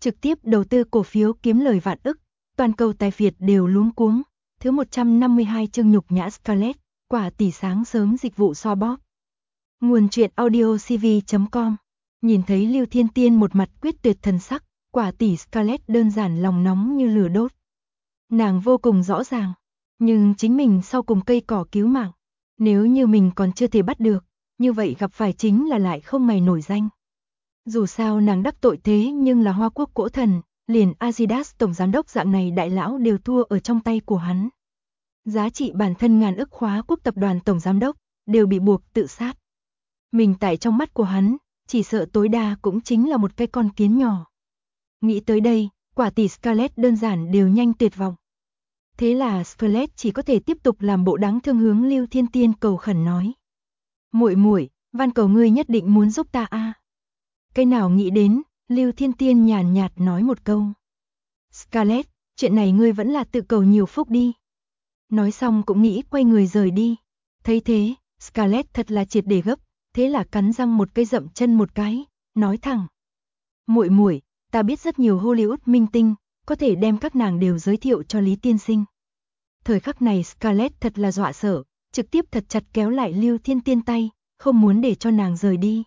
trực tiếp đầu tư cổ phiếu kiếm lời vạn ức, toàn cầu tài phiệt đều luống cuống. Thứ 152 chương nhục nhã Scarlett, quả tỷ sáng sớm dịch vụ xoa bóp. Nguồn truyện audio cv.com. Nhìn thấy Lưu Thiên Tiên một mặt quyết tuyệt thần sắc, quả tỷ Scarlett đơn giản lòng nóng như lửa đốt. Nàng vô cùng rõ ràng, nhưng chính mình sau cùng cây cỏ cứu mạng, nếu như mình còn chưa thể bắt được, như vậy gặp phải chính là lại không mày nổi danh. Dù sao nàng đắc tội thế nhưng là Hoa Quốc cổ thần, liền Adidas tổng giám đốc dạng này đại lão đều thua ở trong tay của hắn. Giá trị bản thân ngàn ức Hoa Quốc tập đoàn tổng giám đốc đều bị buộc tự sát. Mình tại trong mắt của hắn, chỉ sợ tối đa cũng chính là một cái con kiến nhỏ. Nghĩ tới đây, quả tỷ Scarlett đơn giản đều nhanh tuyệt vọng. Thế là Scarlett chỉ có thể tiếp tục làm bộ đáng thương hướng Lưu Thiên Tiên cầu khẩn nói: "Muội muội, van cầu ngươi nhất định muốn giúp ta a." Cái nào nghĩ đến, Lưu Thiên Tiên nhàn nhạt nói một câu: "Scarlett, chuyện này ngươi vẫn là tự cầu nhiều phúc đi." Nói xong cũng nghĩ quay người rời đi. Thấy thế, Scarlett thật là triệt để gấp, thế là cắn răng một cái dậm chân một cái, nói thẳng: "Muội muội, ta biết rất nhiều Hollywood minh tinh, có thể đem các nàng đều giới thiệu cho Lý tiên sinh." Thời khắc này Scarlett thật là dọa sợ, trực tiếp thật chặt kéo lại Lưu Thiên Tiên tay, không muốn để cho nàng rời đi.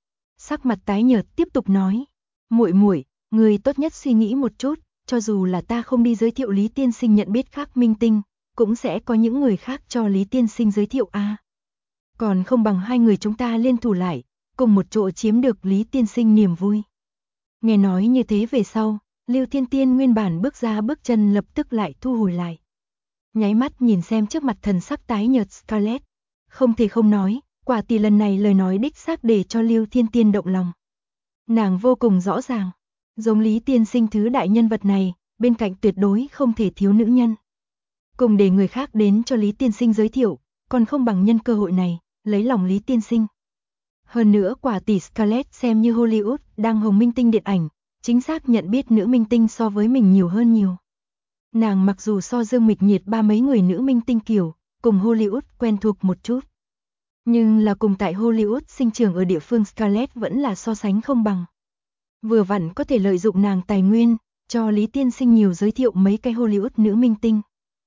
Sắc mặt tái nhợt tiếp tục nói: "Muội muội, ngươi tốt nhất suy nghĩ một chút, cho dù là ta không đi giới thiệu Lý tiên sinh nhận biết khác minh tinh, cũng sẽ có những người khác cho Lý tiên sinh giới thiệu a. Còn không bằng hai người chúng ta liên thủ lại, cùng một chỗ chiếm được Lý tiên sinh niềm vui." Nghe nói như thế về sau, Lưu Thiên Tiên nguyên bản bước ra bước chân lập tức lại thu hồi lại. Nháy mắt nhìn xem trước mặt thần sắc tái nhợt Scarlett, không thể không nói, quả tỷ lần này lời nói đích xác để cho Lưu Thiên Tiên động lòng. Nàng vô cùng rõ ràng, giống Lý tiên sinh thứ đại nhân vật này, bên cạnh tuyệt đối không thể thiếu nữ nhân. Cùng để người khác đến cho Lý tiên sinh giới thiệu, còn không bằng nhân cơ hội này, lấy lòng Lý tiên sinh. Hơn nữa quả tỷ Scarlett xem như Hollywood đang hồng minh tinh điện ảnh, chính xác nhận biết nữ minh tinh so với mình nhiều hơn nhiều. Nàng mặc dù so Dương Mịch Nhiệt ba mấy người nữ minh tinh kiểu, cùng Hollywood quen thuộc một chút. Nhưng là cùng tại Hollywood sinh trưởng ở địa phương Scarlett vẫn là so sánh không bằng. Vừa vặn có thể lợi dụng nàng tài nguyên, cho Lý tiên sinh nhiều giới thiệu mấy cái Hollywood nữ minh tinh.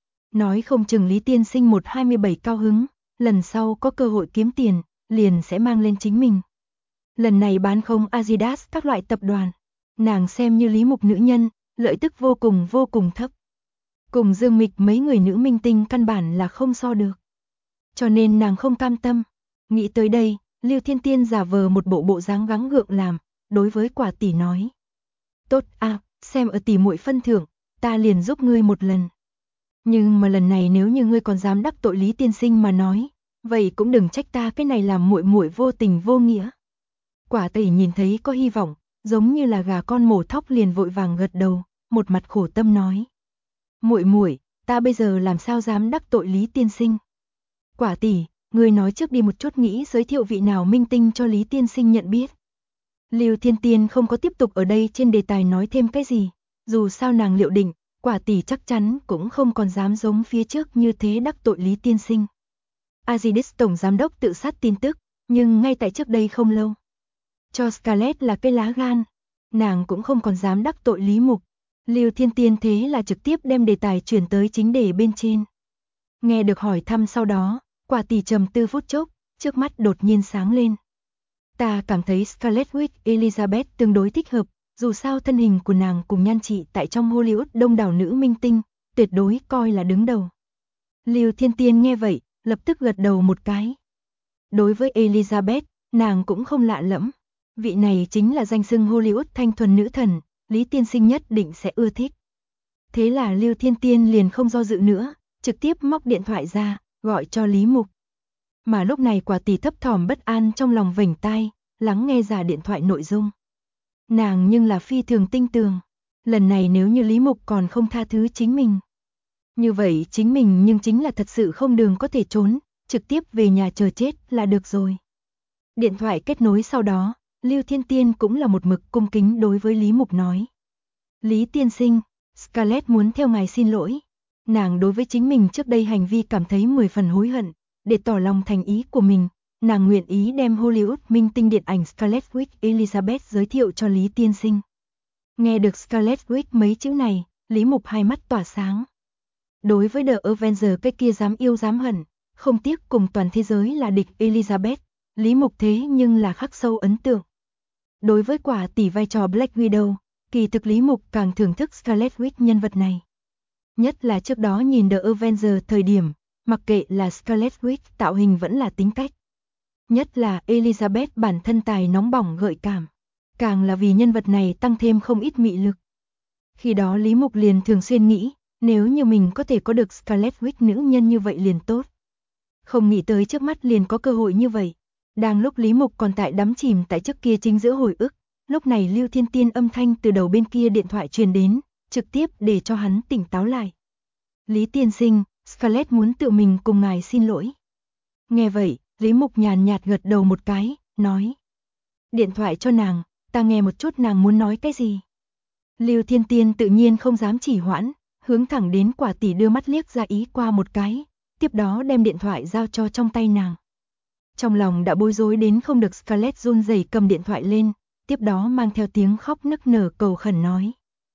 Nói không chừng Lý tiên sinh 127 cao hứng, lần sau có cơ hội kiếm tiền, liền sẽ mang lên chính mình. Lần này bán không Adidas các loại tập đoàn, nàng xem như Lý Mục nữ nhân, lợi tức vô cùng thấp. Cùng Dương Mịch mấy người nữ minh tinh căn bản là không so được. Cho nên nàng không cam tâm. Nghĩ tới đây, Lưu Thiên Tiên giả vờ một bộ dáng gắng gượng làm, đối với quả tỷ nói: "Tốt a, xem ở tỷ muội phân thưởng, ta liền giúp ngươi một lần. Nhưng mà lần này nếu như ngươi còn dám đắc tội Lý tiên sinh mà nói, vậy cũng đừng trách ta cái này làm muội muội vô tình vô nghĩa." Quả tỷ nhìn thấy có hy vọng, giống như là gà con mổ thóc liền vội vàng gật đầu, một mặt khổ tâm nói: "Muội muội, ta bây giờ làm sao dám đắc tội Lý tiên sinh? Quả tỷ, ngươi nói trước đi một chút nghĩ giới thiệu vị nào minh tinh cho Lý tiên sinh nhận biết." Lưu Thiên Tiên không có tiếp tục ở đây trên đề tài nói thêm cái gì, dù sao nàng liệu định, quả tỷ chắc chắn cũng không còn dám giống phía trước như thế đắc tội Lý tiên sinh. Adidas tổng giám đốc tự sát tin tức, nhưng ngay tại trước đây không lâu, cho Scarlett là cái lá gan, nàng cũng không còn dám đắc tội Lý Mục. Lưu Thiên Tiên thế là trực tiếp đem đề tài chuyển tới chính đề bên trên. Nghe được hỏi thăm sau đó, quả tỷ trầm tư phút chốc, trước mắt đột nhiên sáng lên. Ta cảm thấy Scarlett Witch Elizabeth tương đối thích hợp, dù sao thân hình của nàng cùng nhan trị tại trong Hollywood đông đảo nữ minh tinh, tuyệt đối coi là đứng đầu. Lưu Thiên Tiên nghe vậy, lập tức gật đầu một cái. Đối với Elizabeth, nàng cũng không lạ lẫm. Vị này chính là danh xưng Hollywood thanh thuần nữ thần, Lý tiên sinh nhất định sẽ ưa thích. Thế là Lưu Thiên Tiên liền không do dự nữa, trực tiếp móc điện thoại ra, gọi cho Lý Mục. Mà lúc này quả tỷ thấp thỏm bất an trong lòng vểnh tai, lắng nghe giả điện thoại nội dung. Nàng nhưng là phi thường tinh tường, lần này nếu như Lý Mục còn không tha thứ chính mình, như vậy chính mình nhưng chính là thật sự không đường có thể trốn, trực tiếp về nhà chờ chết là được rồi. Điện thoại kết nối sau đó, Lưu Thiên Tiên cũng là một mực cung kính đối với Lý Mục nói: "Lý tiên sinh, Scarlett muốn theo ngài xin lỗi. Nàng đối với chính mình trước đây hành vi cảm thấy 10 phần hối hận, để tỏ lòng thành ý của mình, nàng nguyện ý đem Hollywood minh tinh điện ảnh Scarlett Witch Elizabeth giới thiệu cho Lý tiên sinh." Nghe được Scarlet Witch mấy chữ này, Lý Mục hai mắt tỏa sáng. Đối với The Avenger cái kia dám yêu dám hận, không tiếc cùng toàn thế giới là địch Elizabeth, Lý Mục thế nhưng là khắc sâu ấn tượng. Đối với quả tỷ vai trò Black Widow, kỳ thực Lý Mục càng thưởng thức Scarlet Witch nhân vật này. Nhất là trước đó nhìn The Avenger thời điểm, mặc kệ là Scarlet Witch tạo hình vẫn là tính cách. Nhất là Elizabeth bản thân tài nóng bỏng gợi cảm, càng là vì nhân vật này tăng thêm không ít mị lực. Khi đó Lý Mục liền thường xuyên nghĩ, nếu như mình có thể có được Scarlet Witch nữ nhân như vậy liền tốt. Không nghĩ tới trước mắt liền có cơ hội như vậy. Đang lúc Lý Mục còn tại đắm chìm tại trước kia chính giữa hồi ức, lúc này Lưu Thiên Tiên âm thanh từ đầu bên kia điện thoại truyền đến, trực tiếp để cho hắn tỉnh táo lại. Lý tiên sinh, Scarlett muốn tự mình cùng ngài xin lỗi. Nghe vậy, Lý Mục nhàn nhạt gật đầu một cái, nói. Điện thoại cho nàng, ta nghe một chút nàng muốn nói cái gì. Lưu Thiên Tiên tự nhiên không dám chỉ hoãn, hướng thẳng đến quả tỷ đưa mắt liếc ra ý qua một cái, tiếp đó đem điện thoại giao cho trong tay nàng. Trong lòng đã bối rối đến không được, Scarlett run rẩy cầm điện thoại lên, tiếp đó mang theo tiếng khóc nức nở cầu khẩn nói.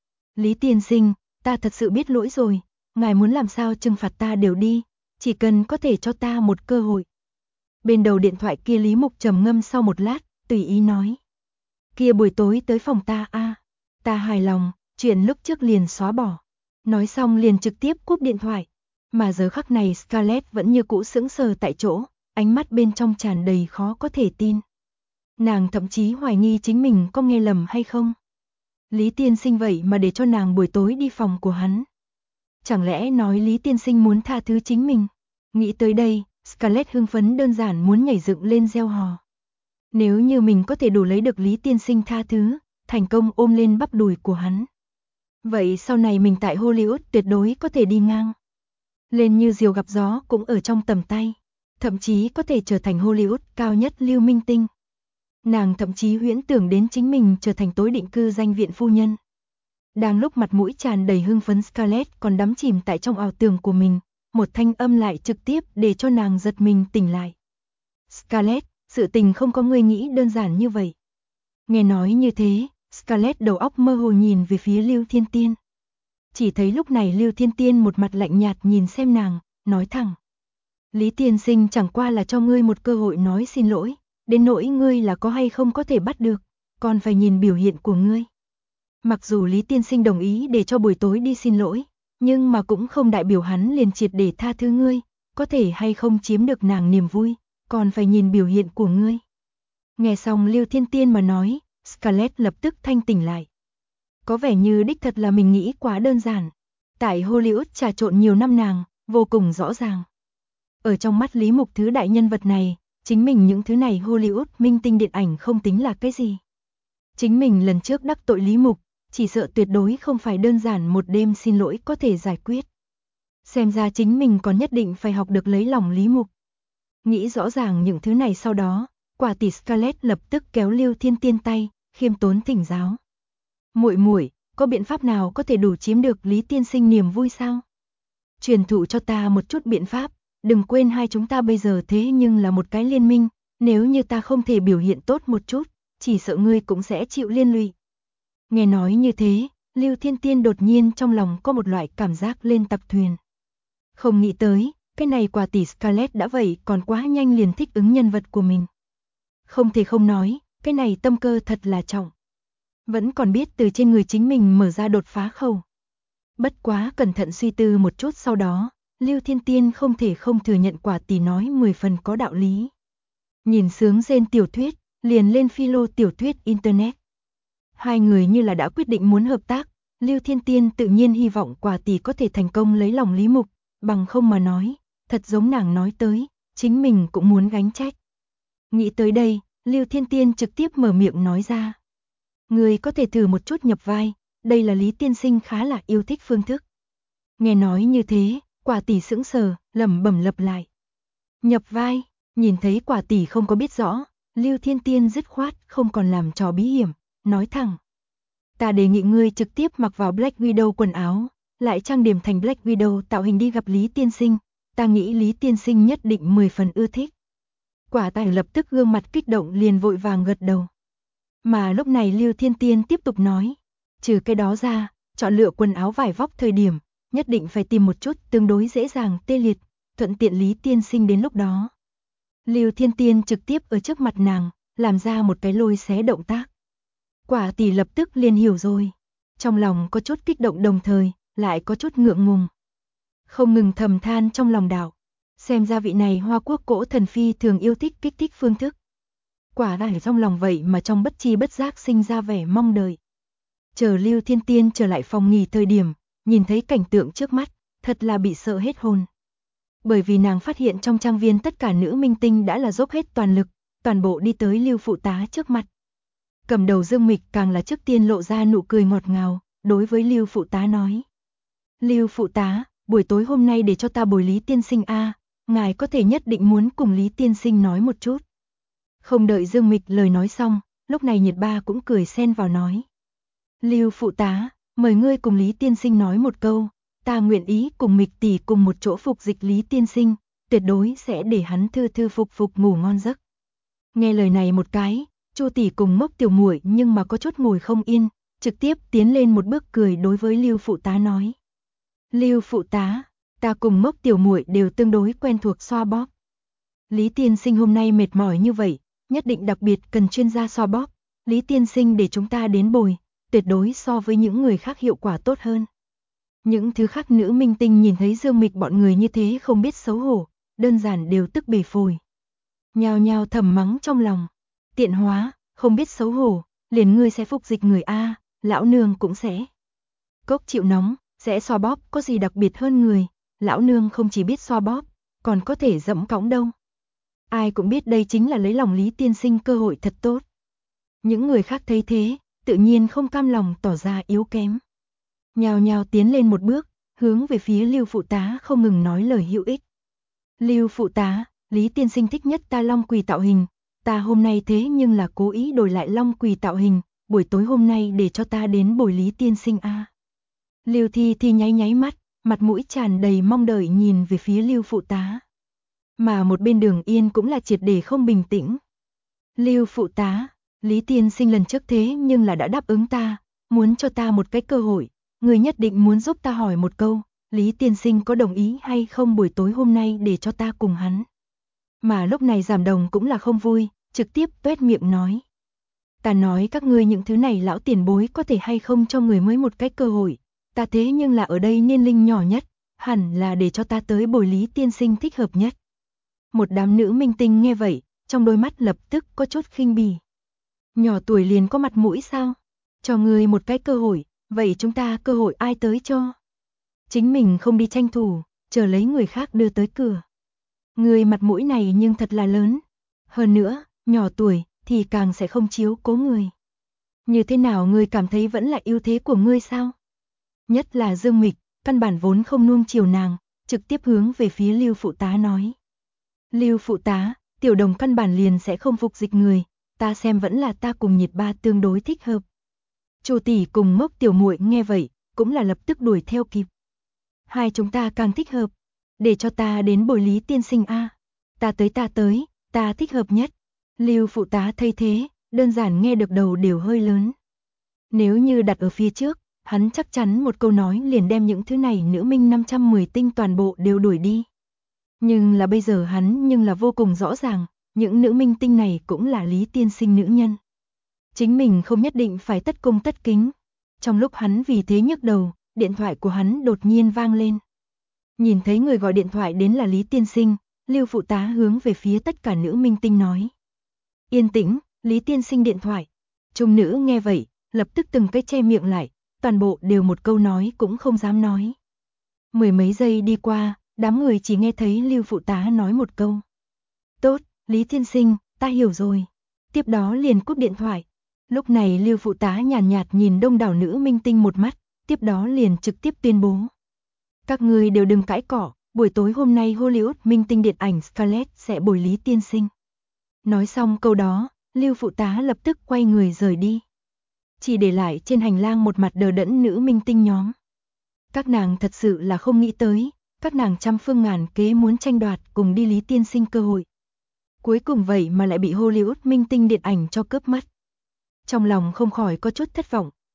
Lý tiên sinh, ta thật sự biết lỗi rồi, ngài muốn làm sao trừng phạt ta đều đi, chỉ cần có thể cho ta một cơ hội. Bên đầu điện thoại kia Lý Mục trầm ngâm sau một lát, tùy ý nói. Kia buổi tối tới phòng ta a, ta hài lòng, chuyện lúc trước liền xóa bỏ. Nói xong liền trực tiếp cúp điện thoại. Mà giờ khắc này Scarlett vẫn như cũ sững sờ tại chỗ, ánh mắt bên trong tràn đầy khó có thể tin. Nàng thậm chí hoài nghi chính mình có nghe lầm hay không. Lý tiên sinh vậy mà để cho nàng buổi tối đi phòng của hắn. Chẳng lẽ nói Lý tiên sinh muốn tha thứ chính mình? Nghĩ tới đây, Scarlett hưng phấn đơn giản muốn nhảy dựng lên reo hò. Nếu như mình có thể đủ lấy được Lý tiên sinh tha thứ, thành công ôm lên bắp đùi của hắn. Vậy sau này mình tại Hollywood tuyệt đối có thể đi ngang. Lên như diều gặp gió cũng ở trong tầm tay. Thậm chí có thể trở thành Hollywood cao nhất lưu minh tinh. Nàng thậm chí huyễn tưởng đến chính mình trở thành tối định cư danh viện phu nhân. Đang lúc mặt mũi tràn đầy hưng phấn, Scarlett còn đắm chìm tại trong ảo tưởng của mình, một thanh âm lại trực tiếp để cho nàng giật mình tỉnh lại. Scarlett, sự tình không có ngươi nghĩ đơn giản như vậy. Nghe nói như thế, Scarlett đầu óc mơ hồ nhìn về phía Lưu Thiên Tiên. Chỉ thấy lúc này Lưu Thiên Tiên một mặt lạnh nhạt nhìn xem nàng, nói thẳng. Lý tiên sinh chẳng qua là cho ngươi một cơ hội nói xin lỗi, đến nỗi ngươi là có hay không có thể bắt được, còn phải nhìn biểu hiện của ngươi. Mặc dù Lý tiên sinh đồng ý để cho buổi tối đi xin lỗi, nhưng mà cũng không đại biểu hắn liền triệt để tha thứ ngươi, có thể hay không chiếm được nàng niềm vui, còn phải nhìn biểu hiện của ngươi. Nghe xong Lưu Thiên Tiên mà nói, Scarlett lập tức thanh tỉnh lại. Có vẻ như đích thật là mình nghĩ quá đơn giản. Tại Hollywood trà trộn nhiều năm nàng, vô cùng rõ ràng. Ở trong mắt Lý Mục thứ đại nhân vật này, chính mình những thứ này Hollywood minh tinh điện ảnh không tính là cái gì. Chính mình lần trước đắc tội Lý Mục, chỉ sợ tuyệt đối không phải đơn giản một đêm xin lỗi có thể giải quyết. Xem ra chính mình còn nhất định phải học được lấy lòng Lý Mục. Nghĩ rõ ràng những thứ này sau đó, quả tỷ Scarlett lập tức kéo Lưu Thiên Tiên tay, khiêm tốn thỉnh giáo. Muội muội, có biện pháp nào có thể đủ chiếm được Lý tiên sinh niềm vui sao? Truyền thụ cho ta một chút biện pháp, đừng quên hai chúng ta bây giờ thế nhưng là một cái liên minh, nếu như ta không thể biểu hiện tốt một chút, chỉ sợ ngươi cũng sẽ chịu liên lụy. Nghe nói như thế, Lưu Thiên Tiên đột nhiên trong lòng có một loại cảm giác lên tập thuyền. Không nghĩ tới, cái này quả tỷ Scarlett đã vậy còn quá nhanh liền thích ứng nhân vật của mình. Không thể không nói, cái này tâm cơ thật là trọng. Vẫn còn biết từ trên người chính mình mở ra đột phá khẩu. Bất quá cẩn thận suy tư một chút sau đó, Lưu Thiên Tiên không thể không thừa nhận quả tỷ nói 10 phần có đạo lý. Nhìn sướng rên tiểu thuyết, liền lên philo tiểu thuyết Internet. Hai người như là đã quyết định muốn hợp tác, Lưu Thiên Tiên tự nhiên hy vọng quả tỷ có thể thành công lấy lòng Lý Mục, bằng không mà nói, thật giống nàng nói tới, chính mình cũng muốn gánh trách. Nghĩ tới đây, Lưu Thiên Tiên trực tiếp mở miệng nói ra. Người có thể thử một chút nhập vai, đây là Lý tiên sinh khá là yêu thích phương thức. Nghe nói như thế, quả tỷ sững sờ, lẩm bẩm lặp lại. Nhập vai, nhìn thấy quả tỷ không có biết rõ, Lưu Thiên Tiên dứt khoát không còn làm trò bí hiểm, nói thẳng. Ta đề nghị ngươi trực tiếp mặc vào Black Widow quần áo, lại trang điểm thành Black Widow tạo hình đi gặp Lý tiên sinh, ta nghĩ Lý tiên sinh nhất định 10 phần ưa thích. Quả tỷ lập tức gương mặt kích động liền vội vàng gật đầu. Mà lúc này Lưu Thiên Tiên tiếp tục nói, Trừ cái đó ra, chọn lựa quần áo vải vóc thời điểm, nhất định phải tìm một chút tương đối dễ dàng tê liệt, thuận tiện Lý tiên sinh đến lúc đó. Lưu Thiên Tiên trực tiếp ở trước mặt nàng, làm ra một cái lôi xé động tác. Quả tỷ lập tức liền hiểu rồi. Trong lòng có chút kích động đồng thời, lại có chút ngượng ngùng. Không ngừng thầm than trong lòng đạo. Xem ra vị này Hoa Quốc Cỗ Thần Phi thường yêu thích kích thích phương thức. Quả là trong lòng vậy mà trong bất chi bất giác sinh ra vẻ mong đợi. Chờ Lưu Thiên Tiên trở lại phòng nghỉ thời điểm, nhìn thấy cảnh tượng trước mắt, thật là bị sợ hết hồn. Bởi vì nàng phát hiện trong trang viên tất cả nữ minh tinh đã là dốc hết toàn lực, toàn bộ đi tới Lưu phụ tá trước mặt. Cầm đầu Dương Mịch càng là trước tiên lộ ra nụ cười ngọt ngào, đối với Lưu phụ tá nói. Lưu phụ tá, buổi tối hôm nay để cho ta bồi Lý tiên sinh a, ngài có thể nhất định muốn cùng Lý tiên sinh nói một chút. Không đợi Dương Mịch lời nói xong, lúc này Nhiệt Ba cũng cười xen vào nói. Lưu phụ tá, mời ngươi cùng Lý tiên sinh nói một câu, ta nguyện ý cùng Mịch tỷ cùng một chỗ phục dịch Lý tiên sinh, tuyệt đối sẽ để hắn thư thư phục phục ngủ ngon giấc. Nghe lời này một cái, Chu tỷ cùng Mốc tiểu muội nhưng mà có chút ngồi không yên, trực tiếp tiến lên một bước cười đối với Lưu phụ tá nói. Lưu phụ tá, ta cùng Mốc tiểu muội đều tương đối quen thuộc xoa bóp. Lý tiên sinh hôm nay mệt mỏi như vậy, nhất định đặc biệt cần chuyên gia xoa bóp, Lý tiên sinh để chúng ta đến bồi, tuyệt đối so với những người khác hiệu quả tốt hơn. Những thứ khác nữ minh tinh nhìn thấy Dương Mịch bọn người như thế không biết xấu hổ, đơn giản đều tức bể phổi. Nhao nhao thầm mắng trong lòng, tiện hóa, không biết xấu hổ, liền ngươi sẽ phục dịch người a, lão nương cũng sẽ. Cốc chịu nóng, sẽ xoa bóp có gì đặc biệt hơn người, lão nương không chỉ biết xoa bóp, còn có thể dẫm cõng đâu. Ai cũng biết đây chính là lấy lòng Lý tiên sinh cơ hội thật tốt. Những người khác thấy thế, tự nhiên không cam lòng tỏ ra yếu kém. Nhao nhao tiến lên một bước, hướng về phía Lưu phụ tá không ngừng nói lời hữu ích. Lưu phụ tá, Lý tiên sinh thích nhất ta long quỳ tạo hình, ta hôm nay thế nhưng là cố ý đổi lại long quỳ tạo hình, buổi tối hôm nay để cho ta đến bồi Lý tiên sinh a. Lưu Thi Thi nháy nháy mắt, mặt mũi tràn đầy mong đợi nhìn về phía Lưu phụ tá. Mà một bên Đường Yên cũng là triệt để không bình tĩnh. Lưu phụ tá, Lý tiên sinh lần trước thế nhưng là đã đáp ứng ta, muốn cho ta một cái cơ hội, người nhất định muốn giúp ta hỏi một câu, Lý tiên sinh có đồng ý hay không buổi tối hôm nay để cho ta cùng hắn. Mà lúc này Giảm Đồng cũng là không vui, trực tiếp tuét miệng nói. Ta nói các ngươi những thứ này lão tiền bối có thể hay không cho người mới một cái cơ hội, ta thế nhưng là ở đây niên linh nhỏ nhất, hẳn là để cho ta tới bồi Lý tiên sinh thích hợp nhất. Một đám nữ minh tinh nghe vậy, trong đôi mắt lập tức có chút khinh bỉ. Nhỏ tuổi liền có mặt mũi sao? Cho người một cái cơ hội, vậy chúng ta cơ hội ai tới cho? Chính mình không đi tranh thủ, chờ lấy người khác đưa tới cửa. Người mặt mũi này nhưng thật là lớn. Hơn nữa, nhỏ tuổi thì càng sẽ không chiếu cố người. Như thế nào ngươi cảm thấy vẫn là ưu thế của ngươi sao? Nhất là Dương Mịch, căn bản vốn không nuông chiều nàng, trực tiếp hướng về phía Lưu phụ tá nói. Lưu phụ tá, tiểu đồng căn bản liền sẽ không phục dịch người, ta xem vẫn là ta cùng Nhiệt Ba tương đối thích hợp. Chu tỷ cùng Mốc tiểu muội nghe vậy, cũng là lập tức đuổi theo kịp. Hai chúng ta càng thích hợp, để cho ta đến bồi Lý tiên sinh a. Ta tới, ta thích hợp nhất. Lưu phụ tá thấy thế, đơn giản nghe được đầu đều hơi lớn. Nếu như đặt ở phía trước, hắn chắc chắn một câu nói liền đem những thứ này nữ minh 510 tinh toàn bộ đều đuổi đi. Nhưng là bây giờ hắn nhưng là vô cùng rõ ràng, những nữ minh tinh này cũng là Lý tiên sinh nữ nhân. Chính mình không nhất định phải tất cung tất kính. Trong lúc hắn vì thế nhức đầu, điện thoại của hắn đột nhiên vang lên. Nhìn thấy người gọi điện thoại đến là Lý tiên sinh, Lưu phụ tá hướng về phía tất cả nữ minh tinh nói. Yên tĩnh, Lý tiên sinh điện thoại. Trung nữ nghe vậy, lập tức từng cái che miệng lại, toàn bộ đều một câu nói cũng không dám nói. Mười mấy giây đi qua, đám người chỉ nghe thấy Lưu phụ tá nói một câu. Tốt, Lý tiên sinh, ta hiểu rồi. Tiếp đó liền cúp điện thoại. Lúc này Lưu phụ tá nhàn nhạt nhìn đông đảo nữ minh tinh một mắt, tiếp đó liền trực tiếp tuyên bố. Các người đều đừng cãi cỏ, buổi tối hôm nay Hollywood minh tinh điện ảnh Scarlett sẽ bồi Lý tiên sinh. Nói xong câu đó, Lưu phụ tá lập tức quay người rời đi. Chỉ để lại trên hành lang một mặt đờ đẫn nữ minh tinh nhóm. Các nàng thật sự là không nghĩ tới, các nàng trăm phương ngàn kế muốn tranh đoạt cùng đi Lý tiên sinh cơ hội. Cuối cùng vậy mà lại bị Hollywood minh tinh điện ảnh cho cướp mất. Trong lòng không khỏi có chút thất vọng,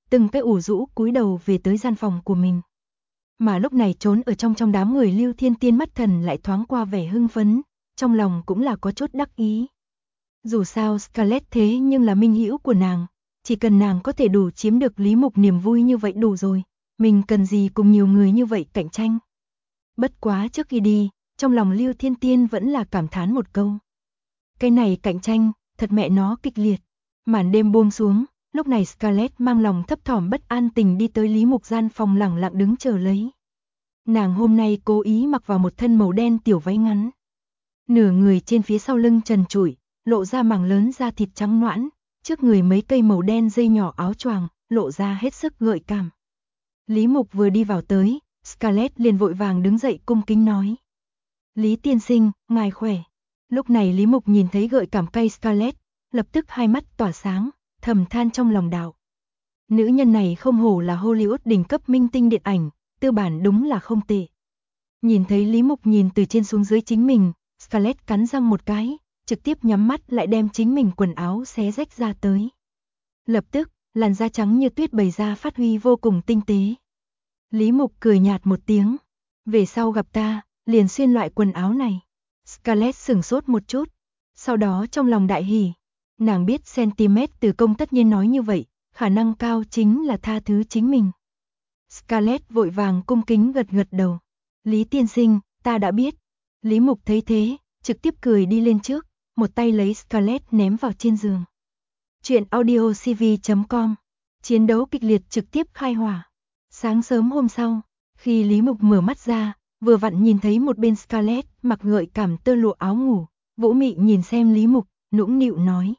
từng cái ủ rũ cúi đầu về tới gian phòng của mình. Mà lúc này trốn ở trong đám người Lưu Thiên Tiên mắt thần lại thoáng qua vẻ hưng phấn, trong lòng cũng là có chút đắc ý. Dù sao Scarlett thế nhưng là minh hữu của nàng, chỉ cần nàng có thể đủ chiếm được Lý Mục niềm vui như vậy đủ rồi, mình cần gì cùng nhiều người như vậy cạnh tranh. Bất quá trước khi đi, trong lòng Lưu Thiên Tiên vẫn là cảm thán một câu. Cái này cạnh tranh, thật mẹ nó kịch liệt. Màn đêm buông xuống, lúc này Scarlett mang lòng thấp thỏm bất an tình đi tới Lý Mục gian phòng lẳng lặng đứng chờ lấy. Nàng hôm nay cố ý mặc vào một thân màu đen tiểu váy ngắn. Nửa người trên phía sau lưng trần trụi, lộ ra mảng lớn da thịt trắng nõn, trước người mấy cây màu đen dây nhỏ áo choàng, lộ ra hết sức gợi cảm. Lý Mục vừa đi vào tới, Scarlett liền vội vàng đứng dậy cung kính nói. Lý tiên sinh, ngài khỏe. Lúc này Lý Mục nhìn thấy gợi cảm cây Scarlett, lập tức hai mắt tỏa sáng, thầm than trong lòng đạo. Nữ nhân này không hổ là Hollywood đỉnh cấp minh tinh điện ảnh, tư bản đúng là không tệ. Nhìn thấy Lý Mục nhìn từ trên xuống dưới chính mình, Scarlett cắn răng một cái, trực tiếp nhắm mắt lại đem chính mình quần áo xé rách ra tới. Lập tức, làn da trắng như tuyết bày ra phát huy vô cùng tinh tế. Lý Mục cười nhạt một tiếng, về sau gặp ta, liền xuyên loại quần áo này. Scarlett sửng sốt một chút, sau đó trong lòng đại hỉ. Nàng biết centimet từ công tất nhiên nói như vậy, khả năng cao chính là tha thứ chính mình. Scarlett vội vàng cung kính gật gật đầu. Lý tiên sinh, ta đã biết. Lý Mục thấy thế, trực tiếp cười đi lên trước, một tay lấy Scarlett ném vào trên giường. Chuyện audiocv.com. Chiến đấu kịch liệt trực tiếp khai hỏa. Sáng sớm hôm sau, khi Lý Mục mở mắt ra, vừa vặn nhìn thấy một bên Scarlett mặc gợi cảm tơ lụa áo ngủ, Vũ Mị nhìn xem Lý Mục, nũng nịu nói.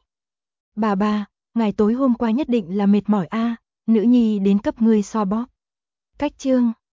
Bà, ngày tối hôm qua nhất định là mệt mỏi a, nữ nhi đến cấp ngươi xoa bóp. Cách chương